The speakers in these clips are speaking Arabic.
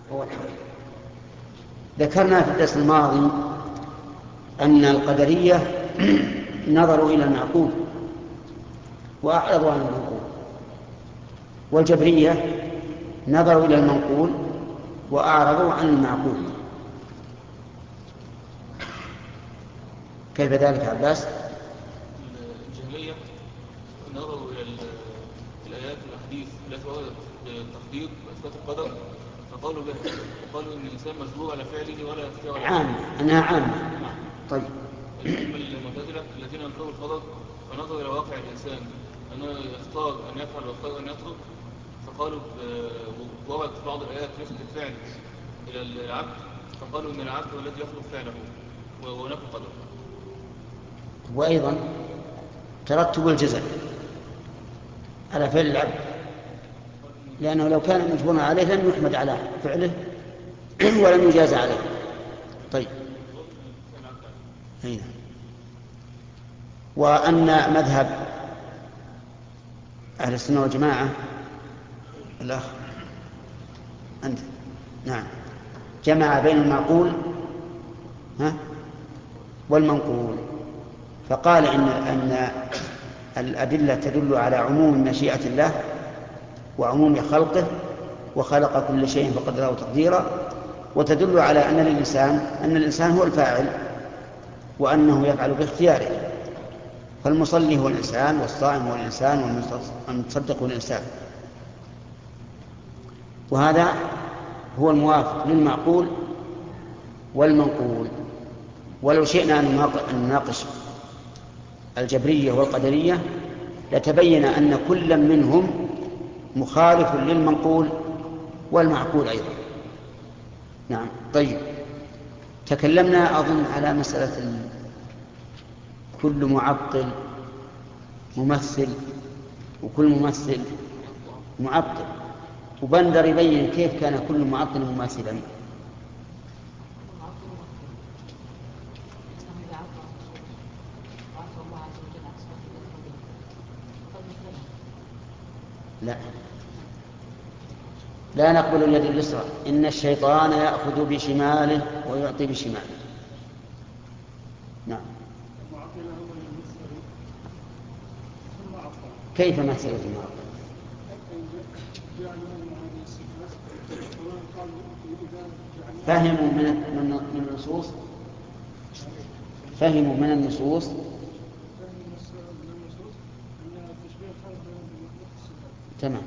هو الحق. ذكرنا في الدرس الماضي أن القدرية نظروا إلى المعقول وأعرضوا عن المنقول، والجبرية نظروا إلى المنقول وأعرضوا عن المعقول. كيف ذلك عباس؟ الجهمية نظروا إلى الآيات والأحاديث التي وردت بالتقدير وإثبات القدر فقالوا بها، وقالوا إن الإنسان مجبور على فعله ولا يستطيع ولا عامة، أنها عامة. طيب. أما المعتزلة الذين أنكروا القدر فنظروا إلى واقع الإنسان أنه يختار أن يفعل ويختار أن يترك، فقالوا وردت بعض الآيات يثبت الفعل إلى العبد، فقالوا إن العبد هو الذي يخلق فعله ونفى قدره. وأيضا ترتب الجزاء على فعل العبد، لأنه لو كان مجبورا عليه لم يحمد على فعله ولم يجاز عليه. طيب. هنا. وأن مذهب أهل السنة والجماعة الأخ أنت نعم جمع بين المعقول والمنقول، فقال إن الأدلة تدل على عموم مشيئة الله وعموم خلقه، وخلق كل شيء فقدره تقديرا، وتدل على أن الإنسان هو الفاعل وأنه يفعل باختياره، فالمصلي هو الإنسان، والصائم هو الإنسان، والمتصدق هو الإنسان. وهذا هو الموافق للمعقول والمنقول. ولو شئنا أن نناقش الجبرية والقدرية لتبين أن كل منهم مخالف للمنقول والمعقول أيضا. نعم. طيب، تكلمنا أظن على مسألة كل معقل ممثل وكل ممثل معطل، وبندر يبين كيف كان كل معطل مماثلا. لا نقبل اليد اليسرى، إن الشيطان يأخذ بشماله ويعطي بشماله. نعم. كيف مسألة المعطل؟ فهموا من النصوص تمام.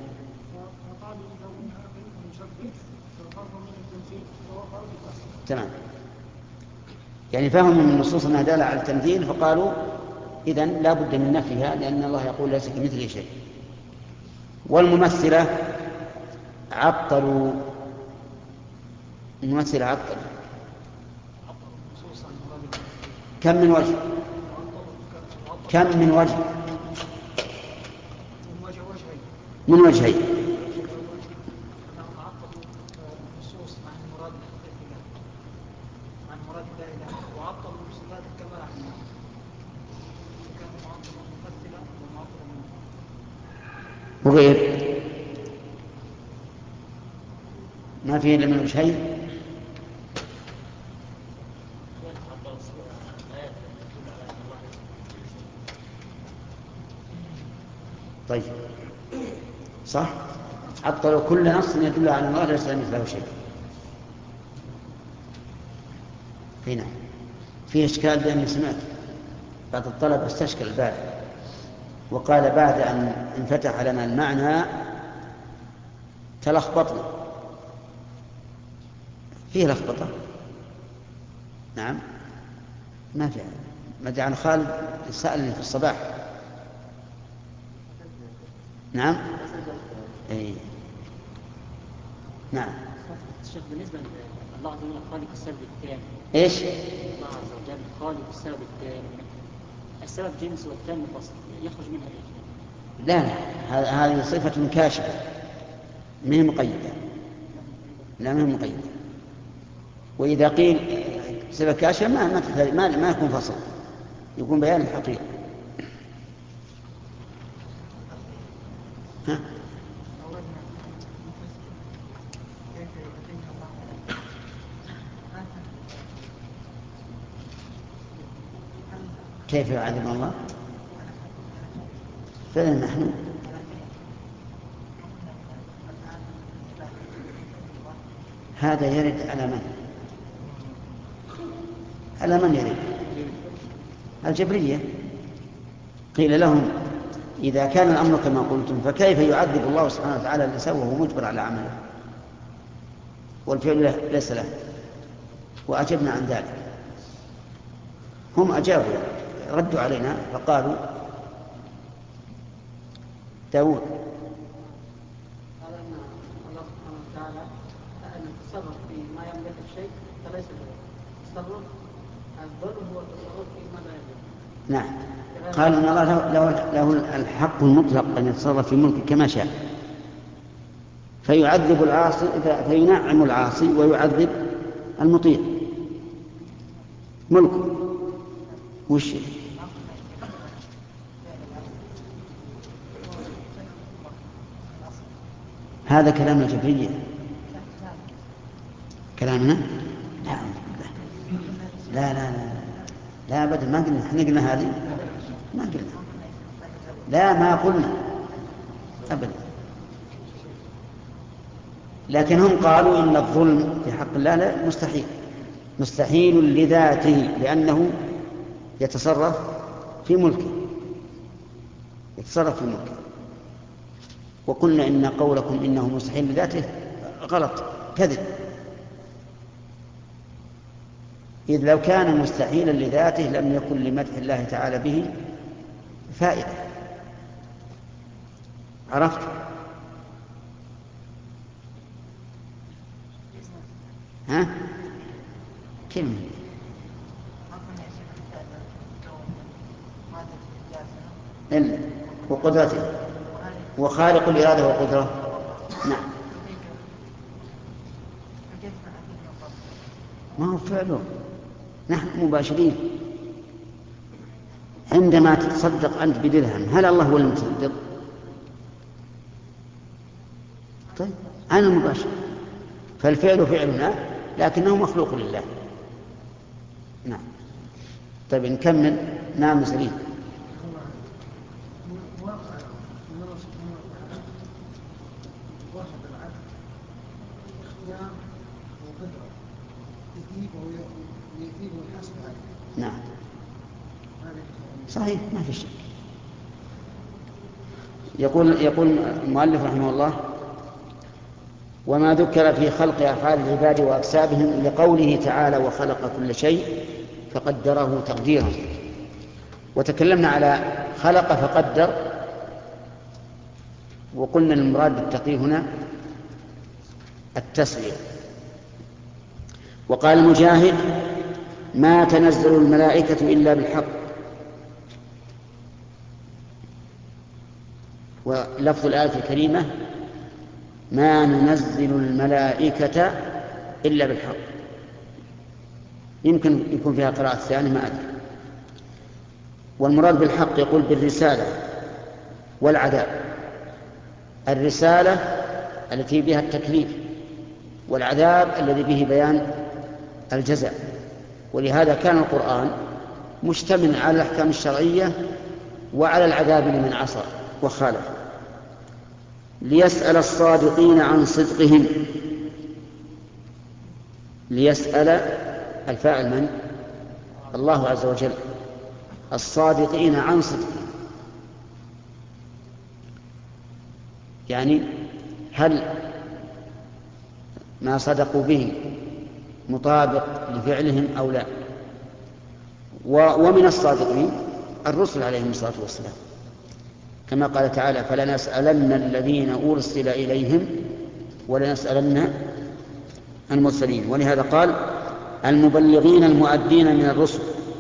تمام، يعني فهموا من النصوص أنها دالة على التمثيل، فقالوا إذن لا بد من نفيها، لأن الله يقول ليس كمثله شيء. والممثلة عطلوا. الممثلة عطلوا كم من وجه؟ من وجهين. وغير ما فيه إلا من وجهين. طيب، صح، عطلوا كل نص يدل على الله ليس مثله شيء. هنا في إشكال، لأني سمعت بعض الطلبة استشكل البارح وقال بعد أن انفتح لنا المعنى تلخبطنا. فيه لخبطة؟ نعم، ما في. مدعي عن خالد سألني في الصباح. نعم. أي. نعم. الشيخ، بالنسبة لله عز وجل خالق السبب التام. إيش؟ الله عز وجل خالق السبب التام، السبب جنس والتام فصل، يخرج منها إيش؟ لا، هذه صفة كاشفة، ما هي مقيدة. لا، ما هي مقيدة. وإذا قيل صفة كاشفة ما يكون فصل، يكون بيان الحقيقة. ها؟ كيف يعذب الله؟ فعلا نحن هذا يرد على من؟ على من يرد؟ الجبرية. قيل لهم إذا كان الأمر كما قلتم فكيف يعذب الله سبحانه وتعالى الإنسان وهو مجبر على عمله والفعل ليس له؟ وأجبنا عن ذلك. هم أجابوا ردوا علينا فقالوا داود قال أن الله سبحانه وتعالى أن التصرف فيما يملك الشيء فليس التصرف الظلم هو التصرف فيما لا يملك. نعم. قال إن الله له الحق المطلق أن يتصرف في ملكه كما شاء، فيعذب العاصي فينعم العاصي ويعذب المطيع. ملكه وش هذا؟ كلام الجبرية كلامنا؟ لا لا لا لا أبدا ما قلنا. احنا قلنا هذه؟ ما قلنا. لا ما قلنا أبدا. لكن هم قالوا إن الظلم في حق الله لا مستحيل، مستحيل لذاته لأنه يتصرف في ملكه، يتصرف في ملكه. وقلنا إن قولكم إنه مستحيل لذاته غلط، كذب. إذ لو كان مستحيلا لذاته لم يكن لمدح الله تعالى به فائدة. عرفت؟ ها؟ كم؟ إلا وقدرته وخالق الإرادة والقدرة. نعم. ما هو فعله، نحن مباشرين. عندما تتصدق أنت بدرهم هل الله هو المتصدق؟ طيب أنا مباشر، فالفعل فعلنا لكنه مخلوق لله. نعم. طيب نكمل. نعم سليم. نعم صحيح ما في شك. يقول المؤلف رحمه الله: وما ذكر في خلق أفعال العباد وأكسابهم لقوله تعالى وخلق كل شيء فقدره تقديرا. وتكلمنا على خلق فقدر، وقلنا المراد بالتقدير هنا التسوية. وقال مجاهد: ما تنزل الملائكة إلا بالحق. ولفظ الآية الكريمة: ما ننزل الملائكة إلا بالحق. يمكن يكون فيها قراءة ثانية ما أدري. والمراد بالحق يقول بالرسالة والعذاب. الرسالة التي بها التكليف، والعذاب الذي به بيان الجزاء. ولهذا كان القرآن مشتمل على الأحكام الشرعية وعلى العذاب لمن عصى وخالف، ليسأل الصادقين عن صدقهم. ليسأل الفاعل من؟ الله عز وجل. الصادقين عن صدقهم يعني هل ما صدقوا به مطابق لفعلهم أو لا. ومن الصادقين الرسل عليهم الصلاة والسلام، كما قال تعالى: فلنسألن الذين أرسل إليهم ولنسألن المرسلين. ولهذا قال: المبلغين المؤدين من الرسل.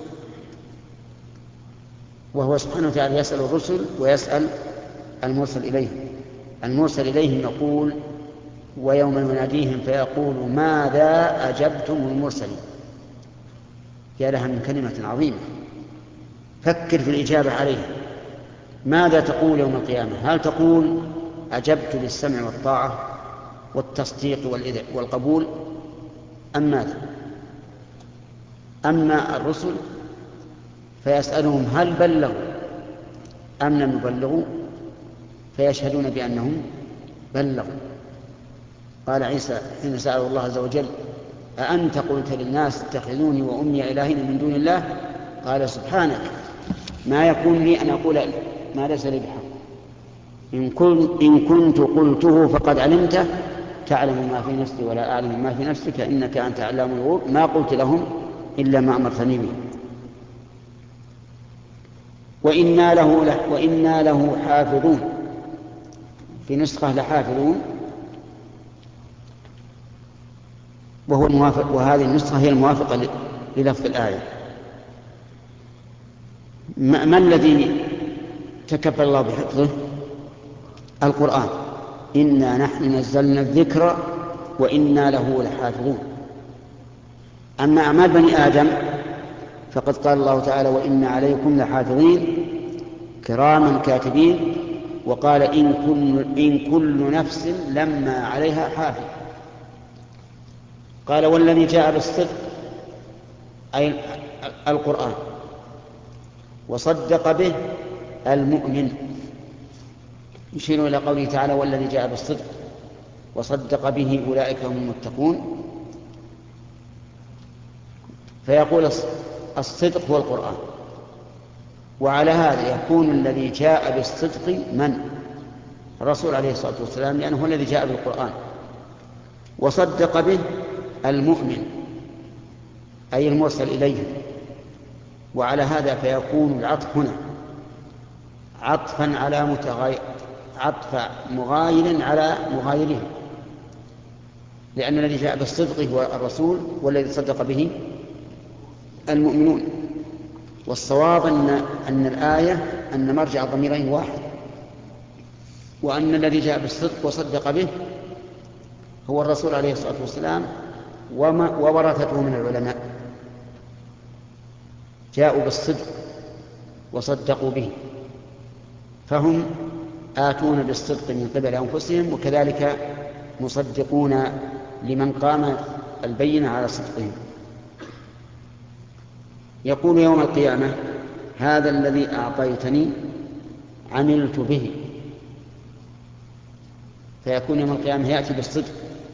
وهو سبحانه وتعالى يسأل الرسل ويسأل المرسل إليهم. المرسل إليهم يقول: ويوم يناديهم فيقول ماذا أجبتم المرسلين. يا لها من كلمة عظيمة، فكر في الإجابة عليها. ماذا تقول يوم القيامة؟ هل تقول أجبت بالسمع والطاعة والتصديق والقبول أم ماذا؟ أما الرسل فيسألهم هل بلغوا أم لم يبلغوا، فيشهدون بأنهم بلغوا. قال عيسى حين سأله الله عز وجل أأنت قلت للناس اتخذوني وأمي إلهين من دون الله، قال سبحانك ما يكون لي أن أقول ما ليس لي بحق، إن كنت قلته فقد علمته تعلم ما في نفسي ولا أعلم ما في نفسك إنك أنت علام الغيوب، ما قلت لهم إلا ما أمرتني به. وإنا له حافظون، في نسخة لحافظون، وهو الموافق، وهذه النسخة هي الموافقة للفظ الآية. ما الذي تكفل الله بحفظه؟ القرآن، إنا نحن نزلنا الذكر وإنا له لحافظون. أما أعمال بني آدم فقد قال الله تعالى وإن عليكم لحافظين كراما كاتبين، وقال إن كل نفس لما عليها حافظ. قال والذي جاء بالصدق أي القرآن وصدق به المؤمن، يشير إلى قوله تعالى والذي جاء بالصدق وصدق به أولئك هم المتقون. فيقول الصدق هو القرآن، وعلى هذا يكون الذي جاء بالصدق من؟ الرسول عليه الصلاة والسلام، لأنه هو الذي جاء بالقرآن. وصدق به المؤمن أي المرسل إليه، وعلى هذا فيكون العطف هنا عطفا على عطف مغاير على مغايره، لأن الذي جاء بالصدق هو الرسول والذي صدق به المؤمنون. والصواب أن الآية أن مرجع ضميرين واحد، وأن الذي جاء بالصدق وصدق به هو الرسول عليه الصلاة والسلام وورثته من العلماء، جاءوا بالصدق وصدقوا به، فهم آتون بالصدق من قبل أنفسهم، وكذلك مصدقون لمن قام البينة على صدقهم. يقول يوم القيامة هذا الذي أعطيتني عملت به، فيكون يوم القيامة يأتي بالصدق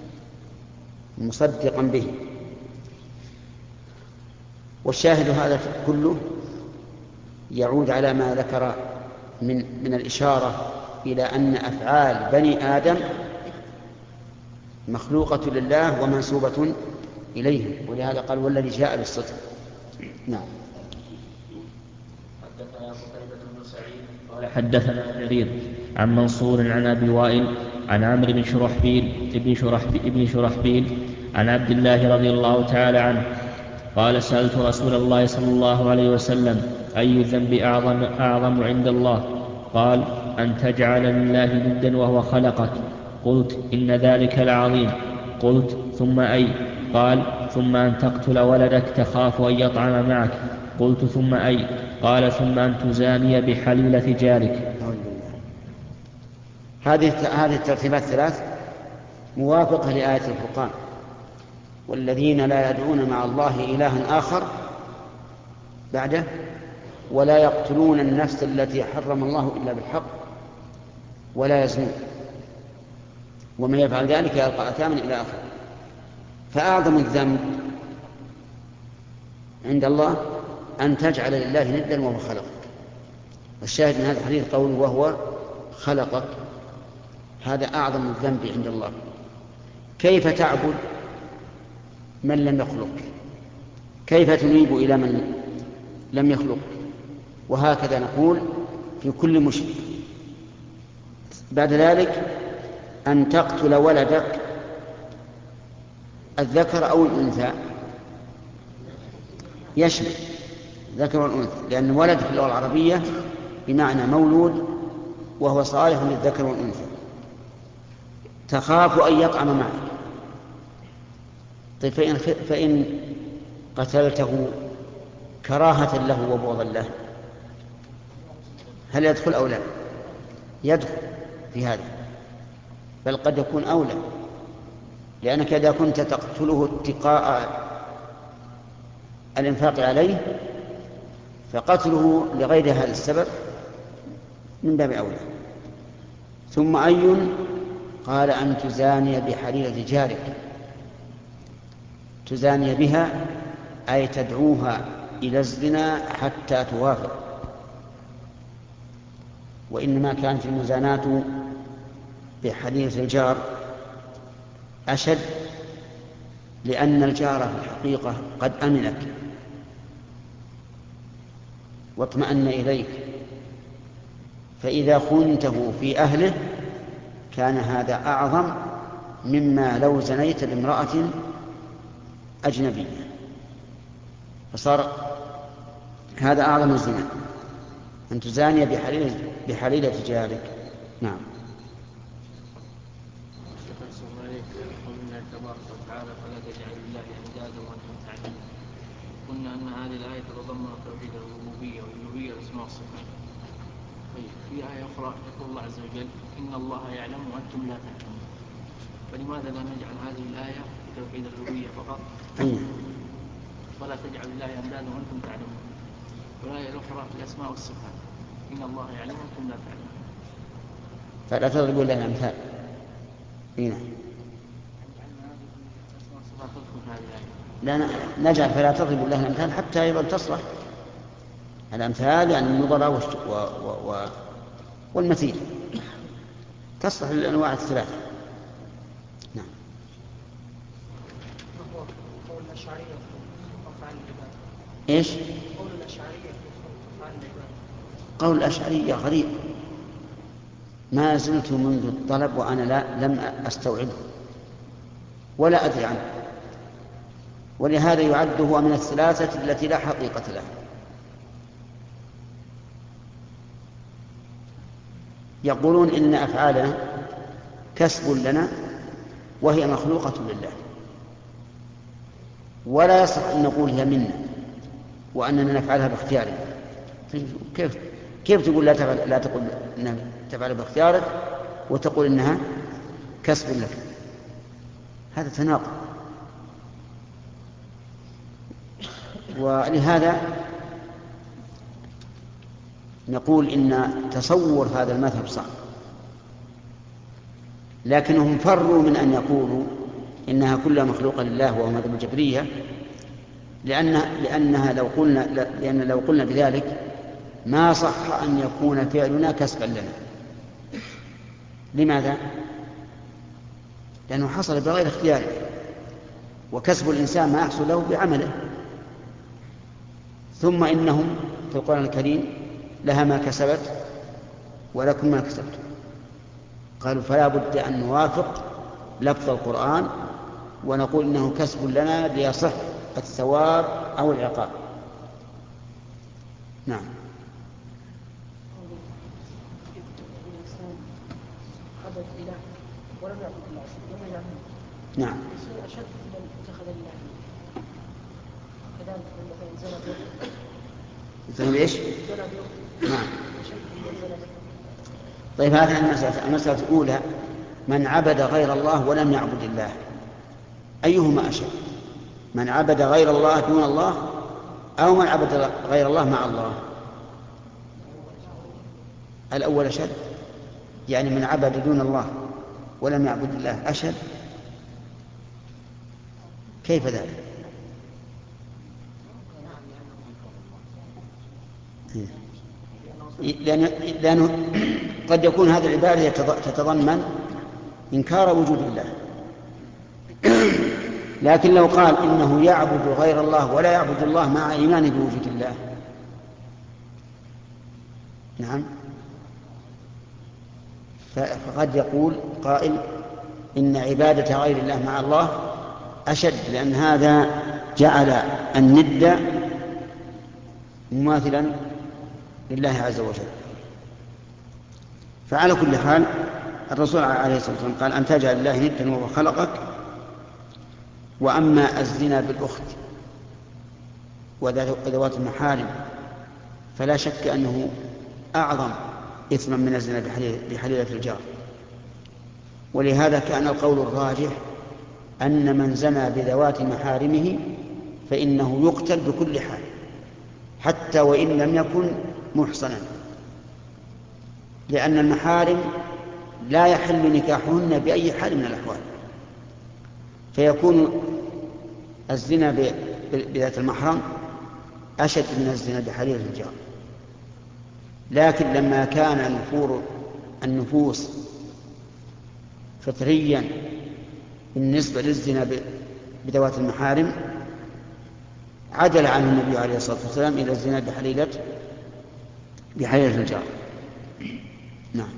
مصدقا به. والشاهد هذا كله يعود على ما ذكر من الإشارة إلى أن أفعال بني آدم مخلوقة لله ومنسوبة إليه، ولهذا قال والذي جاء بالصدق. نعم. حدثنا قتيبة بن سعيد قال حدثنا جرير عن منصور عن أبي وائل عن عمرو بن شرحبيل عن عبد الله رضي الله تعالى عنه قال سألت رسول الله صلى الله عليه وسلم أي الذنب أعظم عند الله؟ قال أن تجعل لله ندا وهو خلقك. قلت إن ذلك لعظيم. قلت ثم أي؟ قال ثم أن تقتل ولدك تخاف أن يطعم معك. قلت ثم أي؟ قال ثم أن تزاني بحليلة جارك. هذه الترتيبات الثلاث موافقة لآية الفرقان: والذين لا يدعون مع الله إلها آخر بعده، ولا يقتلون النفس التي حرم الله إلا بالحق، ولا يزنون، ومن يفعل ذلك يلقى أثاما إلى آخره. فأعظم الذنب عند الله أن تجعل لله ندا وهو خلقك. والشاهد من هذا الحديث قول وهو خلقك، هذا أعظم الذنب عند الله. كيف تعبد من لم يخلق؟ كيف تنيب إلى من لم يخلق؟ وهكذا نقول في كل مشرك. بعد ذلك أن تقتل ولدك الذكر أو الأنثى، يشمل الذكر والأنثى، لأن ولد في اللغة العربية بمعنى مولود، وهو صالح للذكر والأنثى. تخاف أن يطعم معك، طيب فإن قتلته كراهة له وبغضا له هل يدخل أو لا؟ يدخل في هذا، بل قد يكون أولى، لأنك إذا كنت تقتله اتقاء الإنفاق عليه فقتله لغير هذا السبب من باب أولى. ثم أي قال أن تزاني بحليلة جارك، تزاني بها أي تدعوها إلى الزنا حتى توافق. وإنما كانت المزاناة بحليلة الجار أشد، لأن الجار في الحقيقة قد أمنك واطمأن إليك، فإذا خنته في أهله كان هذا أعظم مما لو زنيت بامرأة أجنبية، فصار هذا أعظم الزنا أن تزاني بحليلة جارك. نعم. قلنا تبارك وتعالى فلا تجعل الله أندادا وأنتم تعلمون. قلنا أن هذه الآية تتضمن توحيد الربوبية والألوهية والأسماء والصفات. طيب في آية أخرى يقول الله عز وجل إن الله يعلم وأنتم لا تعلمون، فلماذا لا نجعل هذه الآية في توحيد الألوهية فقط؟ ولا تجعل الله أندادا وأنتم تعلمون، والآية الأخرى في الأسماء والصفات إن الله يعلم وأنتم لا تعلمون. فلا تضربوا لنا الأمثال. هنا لا نجعل فلا تضربوا الله الأمثال حتى أيضا تصلح. الأمثال يعني النظرة والمثيل تصلح للأنواع الثلاثة. نعم. قول الأشعرية في أفعال العباد. إيش؟ قول الأشعرية في أفعال العباد. قول الأشعرية غريب، ما زلت منذ الطلب وأنا لم أستوعبه ولا أدري عنه، ولهذا يعد هو من الثلاثة التي لا حقيقة لها. يقولون إن أفعالنا كسب لنا وهي مخلوقة لله، ولا يصح أن نقول هي منا وأننا نفعلها باختيارنا. كيف تقول لا تقول أنها تفعل باختيارك وتقول إنها كسب لك؟ هذا تناقض. ولهذا نقول إن تصور هذا المذهب صعب، لكنهم فروا من أن يقولوا إنها كلها مخلوقة لله وهو مذهب الجبرية، لأن لو قلنا بذلك ما صح أن يكون فعلنا كسبا لنا. لماذا؟ لأنه حصل بغير اختياره، وكسب الإنسان ما يحصل له بعمله. ثم إنهم في القرآن الكريم لها ما كسبت ولكم ما كسبتم، قالوا فلا بد أن نوافق لفظ القرآن ونقول إنه كسب لنا ليصح الثواب أو العقاب. نعم. نعم. مثل ايش؟ نعم. طيب هذه المسألة الأولى، من عبد غير الله ولم يعبد الله، أيهما أشد؟ من عبد غير الله دون الله أو من عبد غير الله مع الله؟ الأول أشد، يعني من عبد دون الله ولم يعبد الله أشد. كيف ذلك؟ لأنه قد يكون هذه العبادة تتضمن إنكار وجود الله، لكن لو قال إنه يعبد غير الله ولا يعبد الله مع إيمانه بوجود الله، نعم، فقد يقول قائل إن عبادة غير الله مع الله أشد، لأن هذا جعل الند مماثلا لله عز وجل. فعلى كل حال الرسول عليه الصلاة والسلام قال أن تجعل الله ندا وهو خلقك. وأما الزنا بالأخت وذوات المحارم فلا شك أنه أعظم إثما من الزنا بحليلة الجار، ولهذا كان القول الراجح أن من زنى بذوات محارمه فإنه يقتل بكل حال، حتى وإن لم يكن محصنا، لأن المحارم لا يحل نكاحهن بأي حال من الأحوال، فيكون الزنا بذات المحرم أشد من الزنا بحرير الرجال. لكن لما كان نفور النفوس فطريا بالنسبة للزنا بذوات المحارم، عدل عنه النبي عليه الصلاة والسلام إلى الزنا بحرير الرجال. نعم.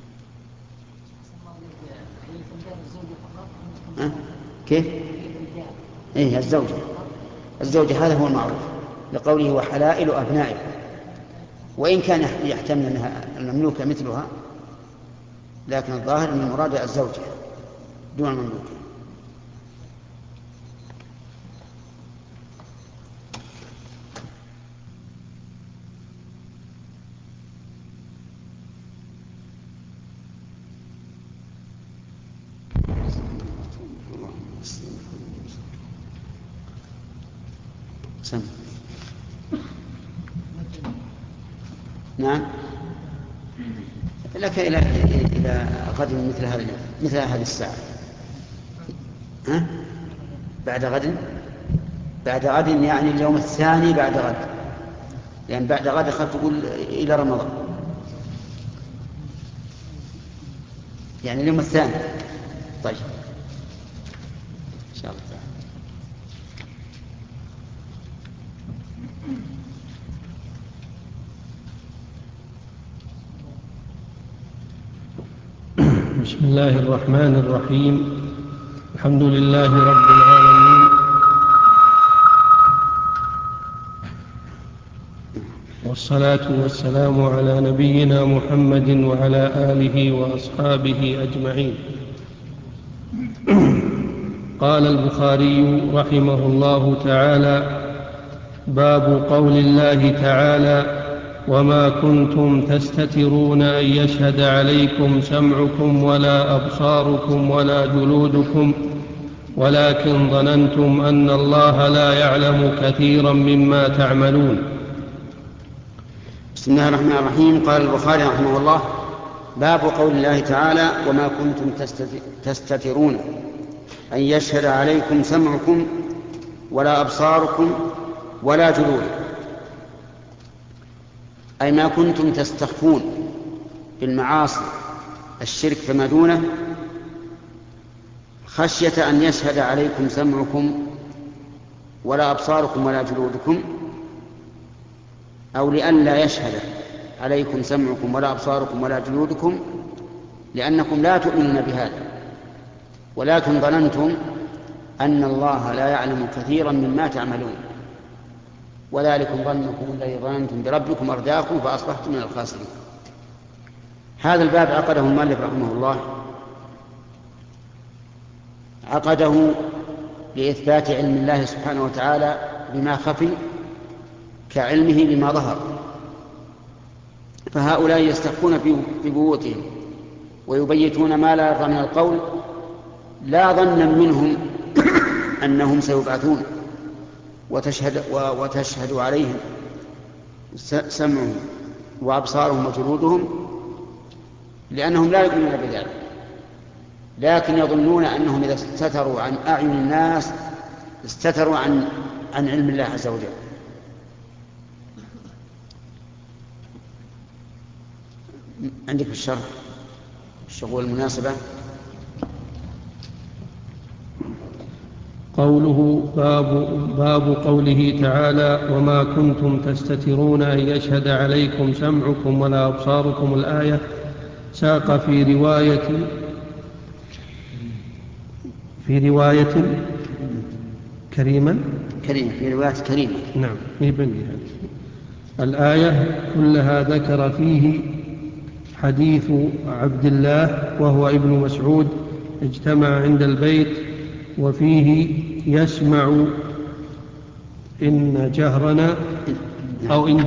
كيف؟ إيه الزوجة هذا هو المعروف، لقوله وحلائل أبنائكم، وإن كان يحتمل أنها المملوكة مثلها، لكن الظاهر أن المراد الزوجة دون المملوكة. نعم لك إلى غد مثل هذه الساعة. ها؟ بعد غد يعني اليوم الثاني بعد غد، لأن بعد غد أخذت تقول إلى رمضان، يعني اليوم الثاني. طيب إن شاء الله. بسم الله الرحمن الرحيم. الحمد لله رب العالمين، والصلاة والسلام على نبينا محمد وعلى آله وأصحابه أجمعين. قال البخاري رحمه الله تعالى: باب قول الله تعالى: وما كنتم تستترون أن يشهد عليكم سمعكم ولا أبصاركم ولا جلودكم ولكن ظننتم أن الله لا يعلم كثيرا مما تعملون. بسم الله الرحمن الرحيم. قال البخاري رحمه الله: باب قول الله تعالى: وما كنتم تستترون أن يشهد عليكم سمعكم ولا أبصاركم ولا جلودكم، أي ما كنتم تستخفون بالمعاصي الشرك فما دونه خشية أن يشهد عليكم سمعكم ولا أبصاركم ولا جلودكم، أو لئلا يشهد عليكم سمعكم ولا أبصاركم ولا جلودكم لأنكم لا تؤمنون بهذا، ولكن ظننتم أن الله لا يعلم كثيرا مما تعملون، وذلكم ظنكم الذي ظننتم بربكم أرداكم فأصبحتم من الخاسرين. هذا الباب عقده المؤلف رحمه الله، عقده لإثبات علم الله سبحانه وتعالى بما خفي كعلمه بما ظهر، فهؤلاء يستخفون في بيوتهم ويبيتون ما لا يرضى من القول، لا ظنا منهم أنهم سيبعثون وتشهد عليهم سمعهم وأبصارهم وجلودهم، لأنهم لا يؤمنون بذلك، لكن يظنون أنهم إذا استتروا عن أعين الناس استتروا عن علم الله عز وجل. عندك في الشرح الشغول المناسبة قوله باب قوله تعالى: وما كنتم تستترون أن يشهد عليكم سمعكم ولا أبصاركم. الآية ساق في رواية كريما في رواية كريمة. نعم الآية كلها ذكر فيه حديث عبد الله وهو ابن مسعود: اجتمع عند البيت وفيه يسمع إن جهرنا أو إن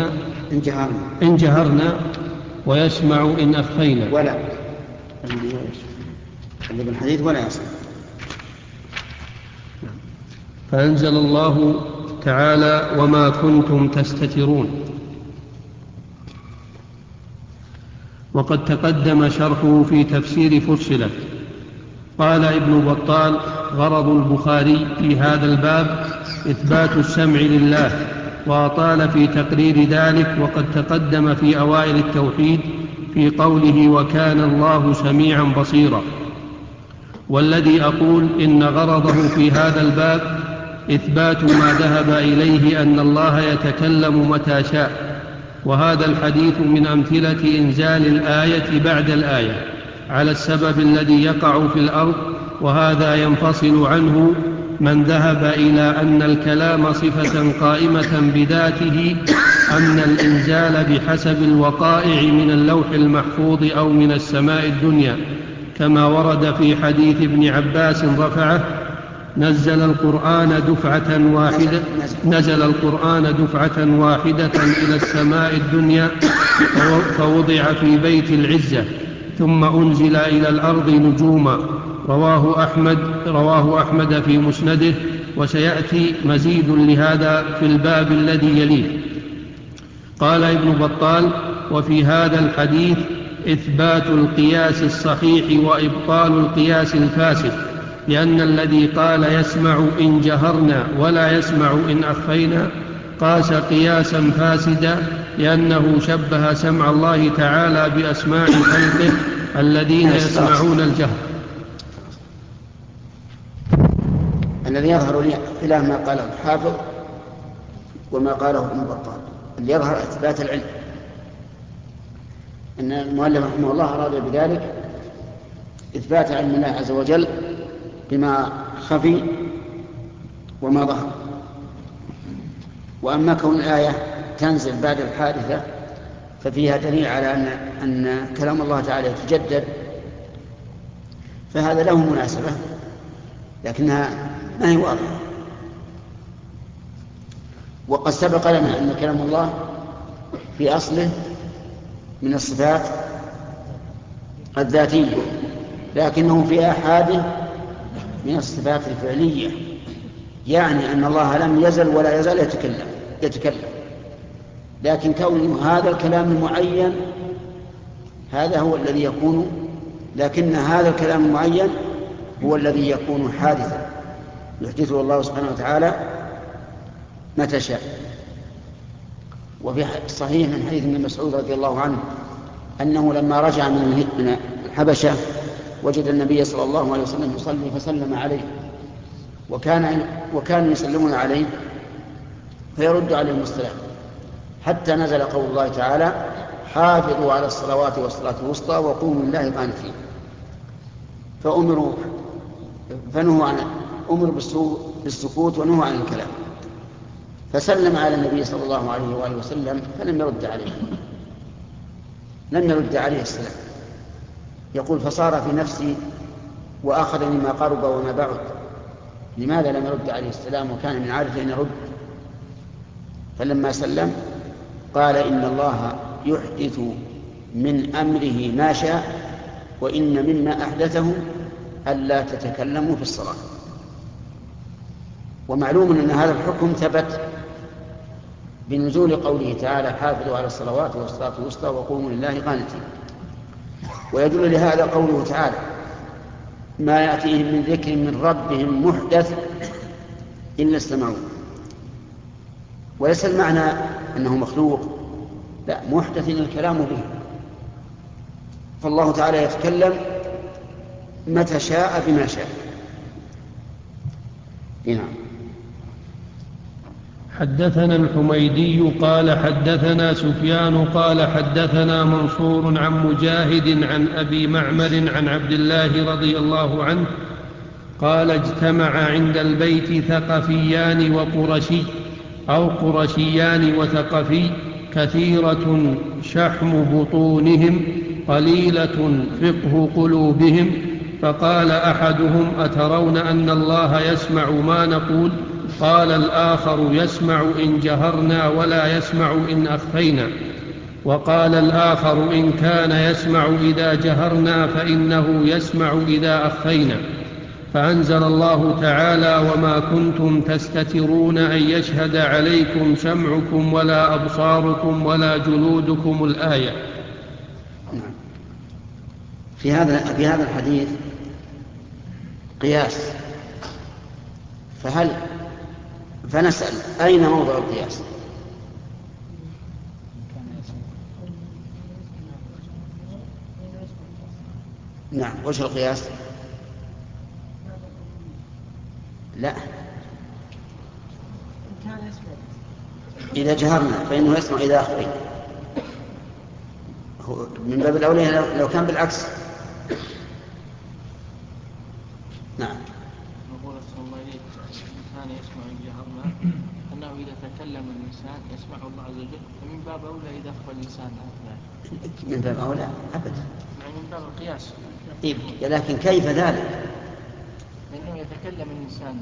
جهرنا ويسمع إن أخفينا. ولا اللي بالحديث ولا يسمع. فأنزل الله تعالى وما كنتم تستترون. وقد تقدم شرحه في تفسير فصلت. قال ابن بطال: غرض البخاري في هذا الباب إثبات السمع لله، وأطال في تقرير ذلك، وقد تقدم في أوائل التوحيد في قوله وكان الله سميعا بصيرا. والذي أقول إن غرضه في هذا الباب إثبات ما ذهب إليه أن الله يتكلم متى شاء، وهذا الحديث من أمثلة إنزال الآية بعد الآية على السبب الذي يقع في الأرض، وهذا ينفصل عنه من ذهب إلى أن الكلام صفة قائمة بذاته، أن الإنزال بحسب الوقائع من اللوح المحفوظ أو من السماء الدنيا، كما ورد في حديث ابن عباس رفعه: نزل القرآن دفعة واحدة إلى السماء الدنيا فوضع في بيت العزة، ثم أنزل إلى الأرض نجوما. رواه أحمد في مسنده، وسيأتي مزيد لهذا في الباب الذي يليه. قال ابن بطال: وفي هذا الحديث إثبات القياس الصحيح وإبطال القياس الفاسد، لأن الذي قال يسمع إن جهرنا ولا يسمع إن أخفينا قاس قياسا فاسدا، لأنه شبه سمع الله تعالى بأسماع خلقه الذين يسمعون الجهر. الذي يظهر لي خلاف ما قاله الحافظ وما قاله ابن بطال، اللي يظهر إثبات العلم، أن المؤلف رحمه الله أراد بذلك إثبات علم الله عز وجل بما خفي وما ظهر. وأما كون الآية تنزل بعد الحادثة ففيها دليل على أن كلام الله تعالى يتجدد، فهذا له مناسبة لكنها ما هي واضحة. وقد سبق لنا أن كلام الله في أصله من الصفات الذاتية، لكنه في آحاده من الصفات الفعلية، يعني أن الله لم يزل ولا يزال يتكلم، لكن كونه هذا الكلام المعين هذا هو الذي يكون، لكن هذا الكلام المعين هو الذي يكون حادثا يحدثه الله سبحانه وتعالى متى شاء. وفي الصحيح من حديث ابن مسعود رضي الله عنه أنه لما رجع من الحبشة وجد النبي صلى الله عليه وسلم يصلي فسلم عليه، وكانوا يسلمون عليه فيرد عليهم السلام، حتى نزل قول الله تعالى: حافظوا على الصلوات والصلاة الوسطى وقوموا لله قانتين. أمروا بالسكوت ونهوا عن الكلام، فسلم على النبي صلى الله عليه وآله وسلم فلم يرد عليه السلام. يقول: فصار في نفسي وأخذني ما قرب وما بعد، لماذا لم يرد عليه السلام وكان من عادته أن يرد؟ فلما سلم قال: إن الله يحدث من أمره ما شاء، وإن مما أحدثه ألا تتكلموا في الصلاة. ومعلوم أن هذا الحكم ثبت بنزول قوله تعالى: حافظوا على الصلوات والصلاة الوسطى وقوموا لله قانتين. ويدل لهذا قوله تعالى: ما يأتيهم من ذكر من ربهم محدث إلا استمعوه. وليس المعنى أنه مخلوق، لا، محدث الكلام به، فالله تعالى يتكلم متى شاء بما شاء. نعم. حدثنا الحميدي قال حدثنا سفيان قال حدثنا منصور عن مجاهد عن أبي معمر عن عبد الله رضي الله عنه قال: اجتمع عند البيت ثقفيان وقرشي أو قرشيان وثقفي كثيرة شحم بطونهم قليلة فقه قلوبهم، فقال أحدهم: أترون أن الله يسمع ما نقول؟ قال الآخر: يسمع إن جهرنا ولا يسمع إن أخفينا. وقال الآخر: إن كان يسمع إذا جهرنا فإنه يسمع إذا أخفينا. فأنزل الله تعالى: وما كنتم تستترون أن يشهد عليكم سمعكم ولا أبصاركم ولا جلودكم الآية. نعم. في هذا الحديث قياس، فنسأل أين موضع القياس؟ نعم، وش القياس؟ لا، إذا جهرنا فإنه يسمع إذا أخفينا، من باب الأولى لو كان بالعكس. نعم. نقول صلى الله عليه الإنسان يسمع جهرنا أنه إذا تكلم الإنسان يسمعه الله عز وجل، فمن باب أولى إذا أخفى الإنسان من باب أولى أبدا، يعني من باب القياس. لكن كيف ذلك؟ لأنه يتكلم الإنسان،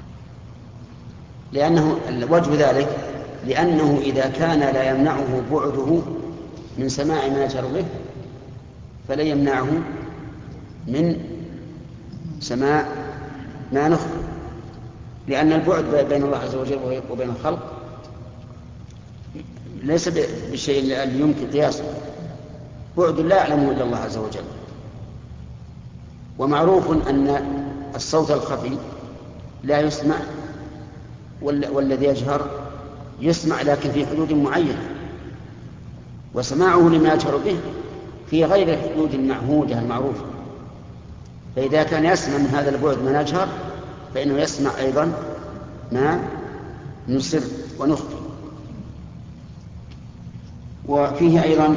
لأنه وجه ذلك لأنه إذا كان لا يمنعه بعده من سماع ما يجهر به فلا يمنعه من سماع ما نخفي، لأن البعد بين الله عز وجل وبين الخلق ليس بالشيء اللي يمكن قياسه، بعد لا يعلمه إلا الله عز وجل. ومعروف أن الصوت الخفي لا يسمع، والذي يجهر يسمع لكن في حدود معينة، وسماعه لما يجهر به في غير الحدود المعهودة المعروفة. فإذا كان يسمع من هذا البعد ما نجهر فإنه يسمع أيضا ما نسر ونخفي. وفيه أيضا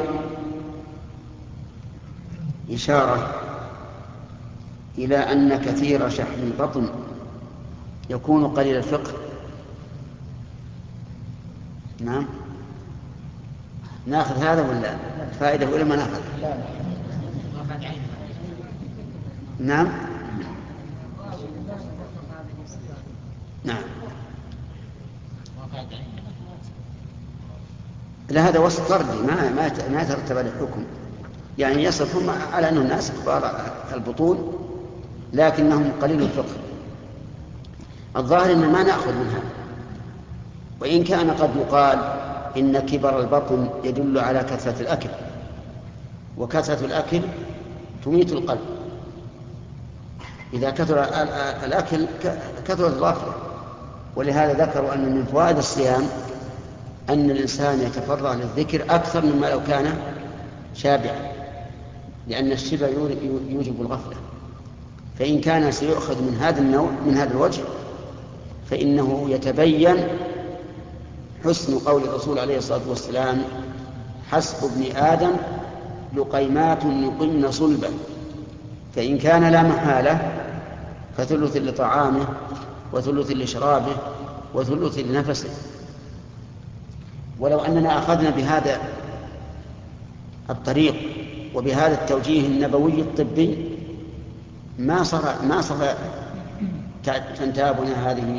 إشارة إلى أن كثير شحم البطن يكون قليل الفقه. نعم، ناخذ هذا ولا فائدة ولا ما ناخذ؟ نعم نعم. لا، هذا وصف فردي ما يترتب عليه الحكم، يعني يصفهم على أنهم ناس كبار البطون لكنهم قليل الفقه. الظاهر أن ما نأخذ من هذا، وإن كان قد يقال إن كبر البطن يدل على كثرة الأكل، وكثرة الأكل تميت القلب. إذا كثر الأكل كثرت الغفلة، ولهذا ذكروا أن من فوائد الصيام أن الإنسان يتفرغ للذكر أكثر مما لو كان شابعا، لأن الشبع يوجب الغفلة. فإن كان سيؤخذ من هذا النوع من هذا الوجه فإنه يتبين حسن قول الرسول عليه الصلاة والسلام: حسب ابن آدم لقيمات يقمن صلبا، فإن كان لا محالة فثلث لطعامه وثلث لشرابه وثلث لنفسه. ولو أننا أخذنا بهذا الطريق وبهذا التوجيه النبوي الطبي ما صار تنتابنا هذه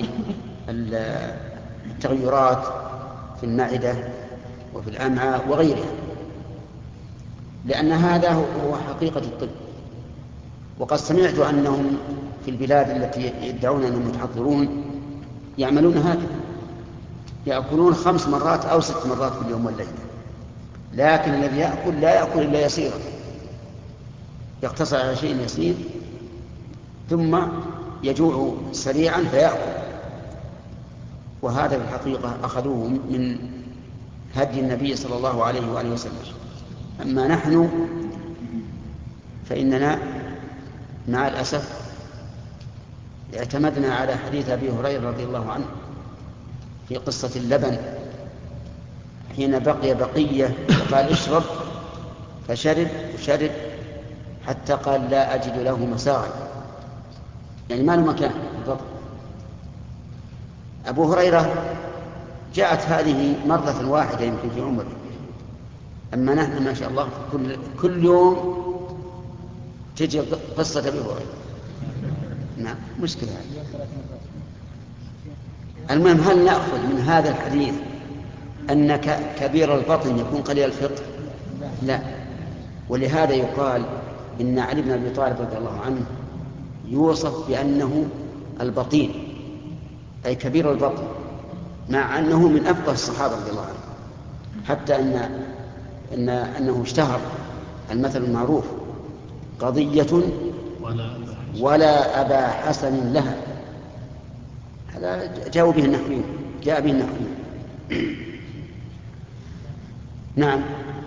التغيرات في المعدة وفي الأمعاء وغيرها، لأن هذا هو حقيقة الطب. وقد سمعت أنهم في البلاد التي يدعون أنهم متحضرون يعملون هكذا، يأكلون 5 مرات أو 6 مرات في اليوم والليلة، لكن الذي يأكل لا يأكل إلا يسيرا، يقتصر على شيء يسير ثم يجوع سريعا فيأكل. وهذا في الحقيقة أخذوه من هدي النبي صلى الله عليه وآله وسلم. أما نحن فإننا مع الأسف اعتمدنا على حديث أبي هريرة رضي الله عنه في قصة اللبن حين بقي بقية وقال اشرب، فشرب وشرب حتى قال لا أجد له مساغا، يعني ما له مكان بالضبط. أبو هريرة جاءت هذه مرة واحدة يمكن في عمره، أما نحن ما شاء الله كل يوم تجي قصة أبي هريرة. نعم، مشكلة هذه. المهم، هل نأخذ من هذا الحديث أن كبير البطن يكون قليل الفقه؟ لا. ولهذا يقال إن علي بن أبي طالب رضي الله عنه يوصف بأنه البطين أي كبير البطن، مع أنه من أفقه الصحابة رضي الله عنهم، حتى أنه اشتهر المثل المعروف: قضية ولا أبا حسن لها. هذا جاء به النحويون. نعم.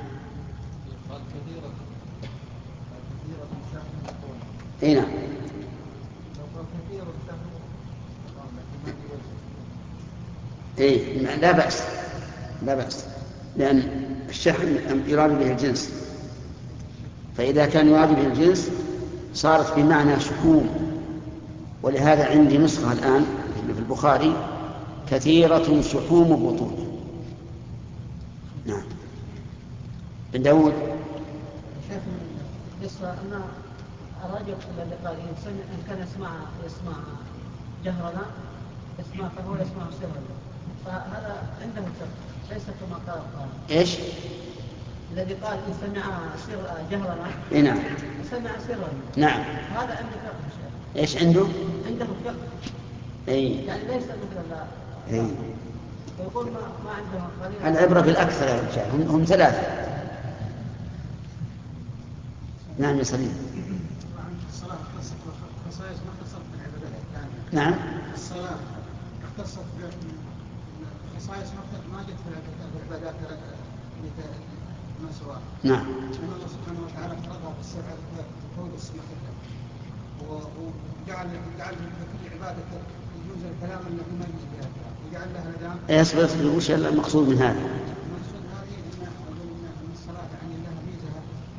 اي نعم. اي لا بأس، لأن الشحن يراد به الجنس، فإذا كان يراد به الجنس صارت بمعنى شحوم. ولهذا عندي نسخة الآن في البخاري: كثيرة شحوم بطون. نعم. بن داود. شيخ قصة أن الرجل الذي قال إن كان يسمع جهرنا فهو يسمع سرا، فهذا عنده فرق ليس كما قال إيش؟ الذي قال إن سمع سر جهرنا نعم سمع سرا. نعم. هذا عنده فرق. إيش عنده فرق. أي. يعني ليس مثل ويقول ما عنده قليل. العبرة بالأكثر يا رجال، هم ثلاثة. نعم يا سليم. الصلاة خصائص ما اختصت بالعبادات. نعم. الصلاة اختصت بخصائص ما جت في العبادات ما سواها. نعم. لأن الله سبحانه وتعالى فرضها بالسبع فوق السماء، وجعل في كل عبادة يجوز الكلام الذي ما يجوز بها الكلام، وجعل لها نداء. يصبر وش المقصود من هذا؟ المقصود هذه أن الصلاة يعني لها ميزة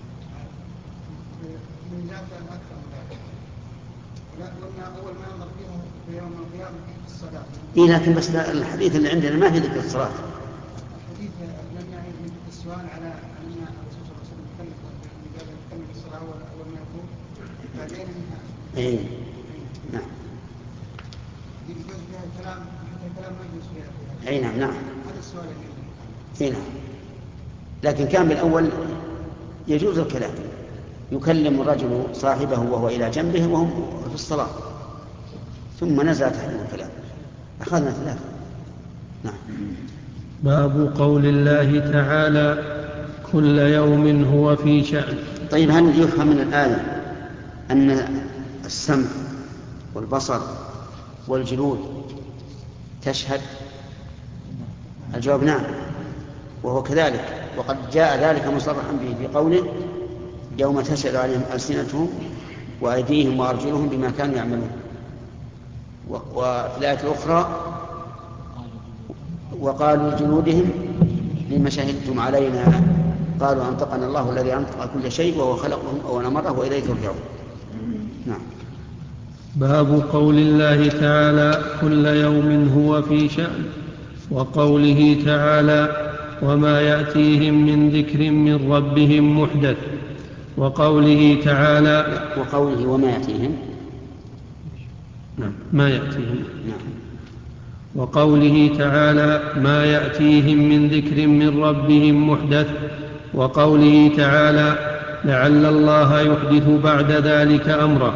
من ذاتها أكثر من ذلك، وأن أول ما ينظر فيه في يوم القيامة الصلاة. إيه لكن بس الحديث اللي عندنا ما في ذكر الصلاة. الحديث لم يعني من السؤال على أن الرسول صلى الله عليه وسلم يتكلم في الصلاة أول ما يقوم بعدين منها. إيه نعم. يجوز فيها الكلام حتى الكلام ما يجوز فيها. أي نعم. هذا السؤال يعني. نعم. لكن كان بالأول يجوز الكلام، يكلم الرجل صاحبه وهو إلى جنبه وهم في الصلاة، ثم نزل تحريم الكلام. أخذنا ثلاثة. نعم. باب قول الله تعالى: كل يوم هو في شأن. طيب، هل يفهم من الآية أن السمع والبصر والجلود تشهد؟ الجواب نعم، وهو كذلك، وقد جاء ذلك مصرحا به في قوله: يوم تشهد عليهم ألسنتهم وأيديهم وأرجلهم بما كانوا يعملون. وفي الآية الأخرى: وقالوا لجلودهم لما شهدتم علينا قالوا أنطقنا الله الذي أنطق كل شيء وهو خلقهم أول مرة وإليه ترجعون. نعم. باب قول الله تعالى: كل يوم هو في شأن، وقوله تعالى: وما يأتيهم من ذكر من ربهم محدث، وقوله تعالى: وقوله وما يأتيهم. نعم ما يأتيهم. نعم. وقوله تعالى: ما يأتيهم من ذكر من ربهم محدث، وقوله تعالى: لعل الله يحدث بعد ذلك أمرا،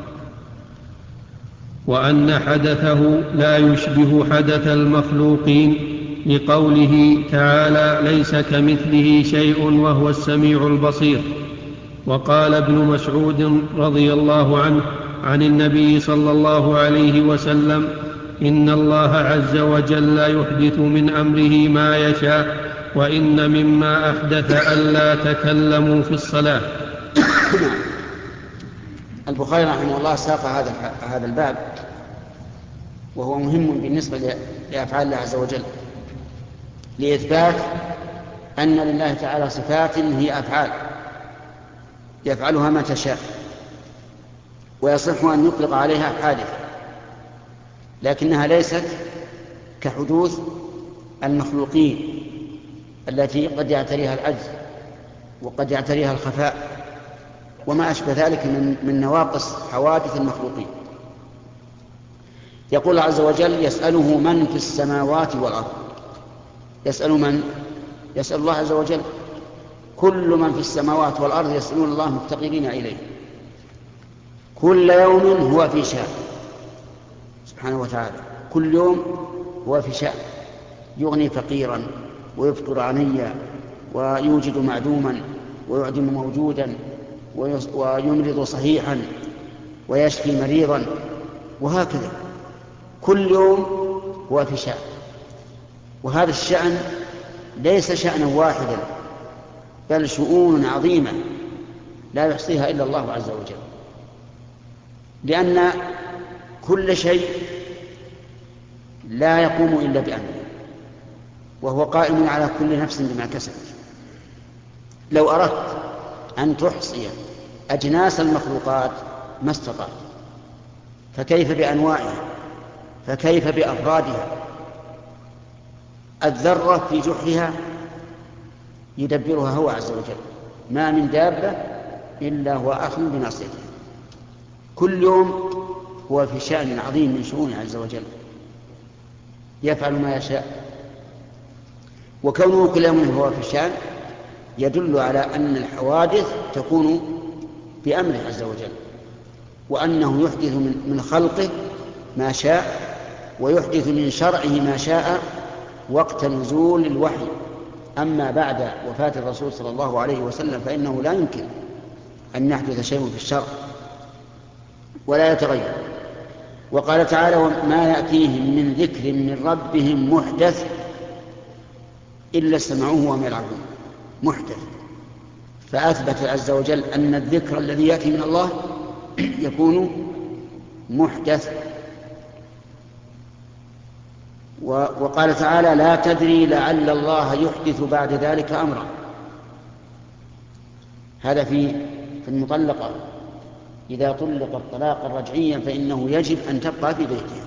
وأن حدثه لا يشبه حدث المخلوقين، لقوله تعالى: ليس كمثله شيء وهو السميع البصير. وقال ابن مسعود رضي الله عنه عن النبي صلى الله عليه وسلم: إن الله عز وجل يحدث من أمره ما يشاء، وإن مما أحدث ألا تكلموا في الصلاة. البخاري رحمه الله ساق هذا الباب، وهو مهم بالنسبة لأفعال الله عز وجل، لإثبات أن لله تعالى صفات هي أفعال يفعلها ما تشاء، ويصح أن يطلق عليها حادث، لكنها ليست كحدوث المخلوقين التي قد يعتريها العجز وقد يعتريها الخفاء وما أشبه ذلك من نواقص حوادث المخلوقين. يقول الله عز وجل: يسأله من في السماوات والأرض. يسأل من؟ يسأل الله عز وجل. كل من في السماوات والأرض يسألون الله مفتقرين إليه. كل يوم هو في شأن سبحانه وتعالى، كل يوم هو في شأن، يغني فقيرا ويفطر عنيا ويوجد معدوما ويعدم موجودا ويمرض صحيحا ويشفي مريضا، وهكذا كل يوم هو في شأن. وهذا الشأن ليس شأنا واحدا، بل شؤون عظيمة لا يحصيها إلا الله عز وجل، لأن كل شيء لا يقوم إلا بأمره، وهو قائم على كل نفس بما كسبت. لو أردت أن تحصي أجناس المخلوقات ما استطعت، فكيف بأنواعها، فكيف بأفرادها؟ الذرة في جحرها يدبرها هو عز وجل، ما من دابة إلا هو آخذ بناصيتها. كل يوم هو في شأن عظيم من شؤونه عز وجل، يفعل ما يشاء. وكونه كل يوم هو في شأن يدل على أن الحوادث تكون بأمره عز وجل، وأنه يحدث من خلقه ما شاء، ويحدث من شرعه ما شاء وقت نزول الوحي. أما بعد وفاة الرسول صلى الله عليه وسلم فإنه لا يمكن أن يحدث شيء في الشرع ولا يتغير. وقال تعالى: وما يأتيهم من ذكر من ربهم محدث إلا استمعوه وهم يلعبون. محدث، فأثبت عز وجل أن الذكر الذي يأتي من الله يكون محدث. وقال تعالى: لا تدري لعل الله يحدث بعد ذلك أمرا. هذا في المطلقة، إذا طلقت طلاقا رجعيا فإنه يجب أن تبقى في بيتها.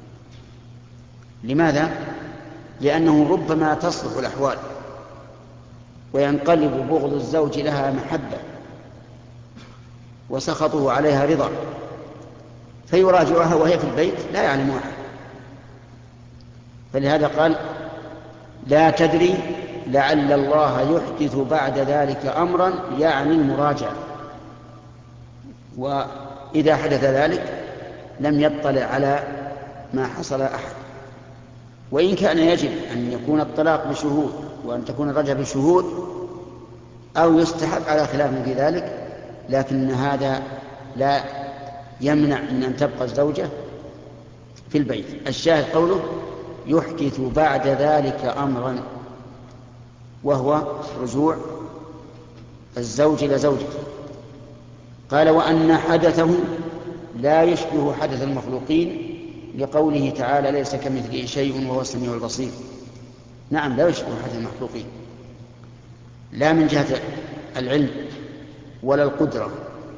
لماذا؟ لأنه ربما تصلح الأحوال وينقلب بغض الزوج لها محبة وسخطه عليها رضا، فيراجعها وهي في البيت لا يعلم أحد. فلهذا قال: لا تدري لعل الله يحدث بعد ذلك أمرا، يعني المراجعة. وإذا حدث ذلك لم يطلع على ما حصل أحد. وإن كان يجب أن يكون الطلاق بشهود وأن تكون الرجعة بشهود أو يستحب على خلاف في ذلك، لكن هذا لا يمنع من أن تبقى الزوجة في البيت. الشاهد قوله: يحدث بعد ذلك أمرا، وهو رجوع الزوج إلى زوجته. قال: وأن حدثه لا يشبه حدث المخلوقين، لقوله تعالى: ليس كمثله شيء وهو السميع البصير. نعم، لا يشبه حدث المخلوقين، لا من جهة العلم ولا القدرة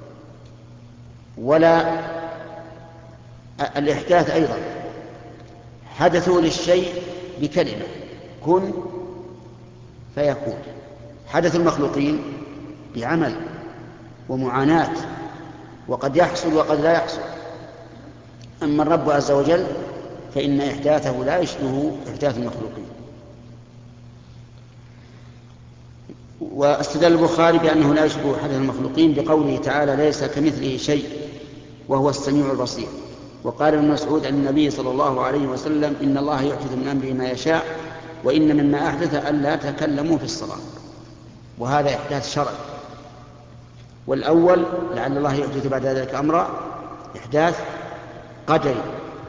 ولا الإحداث أيضا. حدثوا للشيء بكلمة كن فيكون. حدث المخلوقين بعمل ومعاناة، وقد يحصل وقد لا يحصل. أما الرب عز وجل فإن إحداثه لا يشبه إحداث المخلوقين. واستدل البخاري بأنه لا يشبه حدث المخلوقين بقوله تعالى: ليس كمثله شيء وهو السميع البصير. وقال ابن مسعود عن النبي صلى الله عليه وسلم: إن الله يحدث من أمره ما يشاء، وإن مما أحدث ألا تكلموا في الصلاة. وهذا إحداث شرعي. والأول لعل الله يحدث بعد ذلك أمرا إحداث قدري،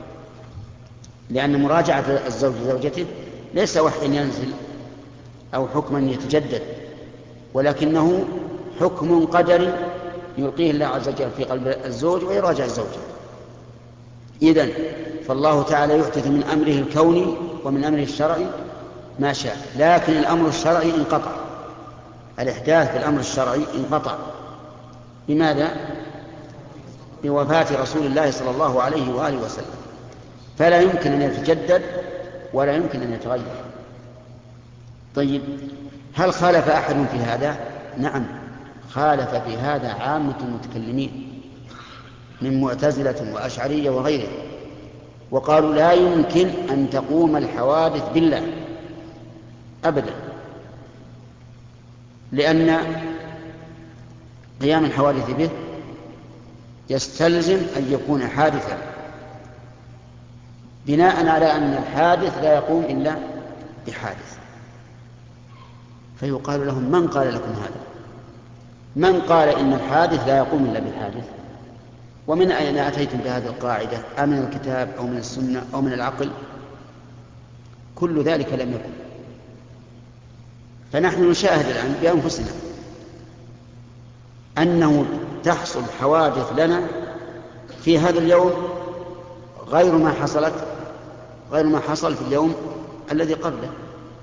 لأن مراجعة الزوج لزوجته ليس وحيا ينزل أو حكما يتجدد، ولكنه حكم قدري يلقيه الله عز وجل في قلب الزوج ويراجع الزوجة. إذن فالله تعالى يحدث من أمره الكوني ومن أمره الشرعي ما شاء، لكن الأمر الشرعي انقطع. الإحداث بالأمر الشرعي انقطع. لماذا؟ بوفاة رسول الله صلى الله عليه وآله وسلم، فلا يمكن أن يتجدد ولا يمكن أن يتغير. طيب، هل خالف أحد في هذا؟ نعم، خالف في هذا عامة المتكلمين من معتزلة وأشعرية وغيرهم، وقالوا لا يمكن أن تقوم الحوادث بالله أبدا، لأن قيام الحوادث به يستلزم أن يكون حادثا، بناء على أن الحادث لا يقوم إلا بحادث. فيقال لهم: من قال لكم هذا؟ من قال إن الحادث لا يقوم إلا بالحادث؟ ومن أين أتيتم بهذه القاعدة؟ أمن الكتاب أو من السنة أو من العقل؟ كل ذلك لم يكن. فنحن نشاهد الآن بأنفسنا أنه تحصل حوادث لنا في هذا اليوم غير ما حصل في اليوم الذي قبله.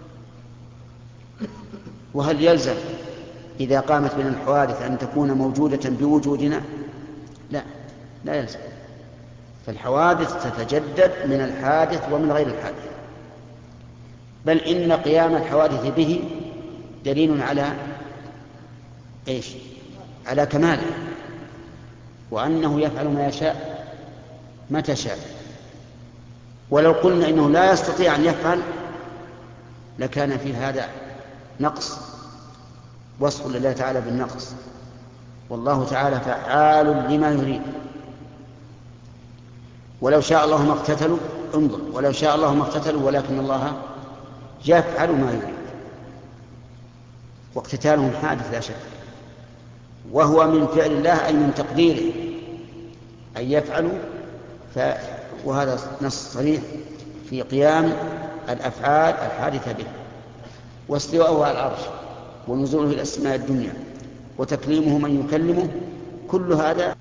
وهل يلزم إذا قامت بنا الحوادث أن تكون موجودة بوجودنا؟ لا يلزم. فالحوادث تتجدد من الحادث ومن غير الحادث، بل إن قيام الحوادث به دليل على إيش؟ على كماله، وأنه يفعل ما يشاء متى شاء. ولو قلنا إنه لا يستطيع أن يفعل لكان في هذا نقص، وصف لله تعالى بالنقص، والله تعالى فعال لما يريد. ولو شاء الله ما اقتتلوا، انظر، ولو شاء الله ما اقتتلوا ولكن الله يفعل ما يريد. واقتتالهم حادث لا شك، وهو من فعل الله أي من تقديره أن يفعلوا. وهذا نص صريح في قيام الأفعال الحادثة به. واستواءه على العرش ونزوله إلى السماء الدنيا وتكليمه من يكلمه، كل هذا